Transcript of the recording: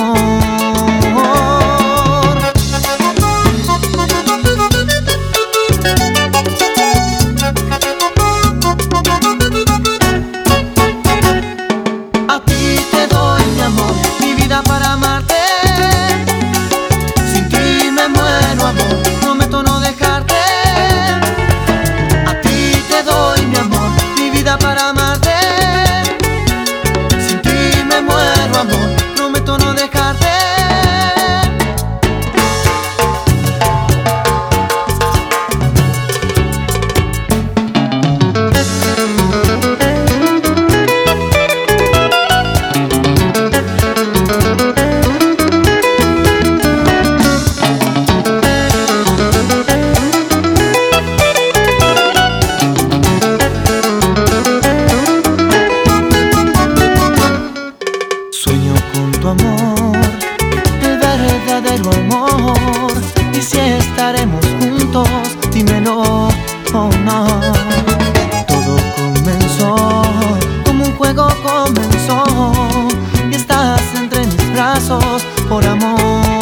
amor. A ti te doy mi amor, mi vida para amarte. Sin ti me muero, amor, prometo no dejarte. A ti te doy mi amor, mi vida para amarte. Sin ti me muero, amor, prometo no dejarte. Sueño con tu amor, el verdadero amor. Y si estaremos juntos, dímelo o no. Todo comenzó como un juego comenzó, y estás entre mis brazos por amor.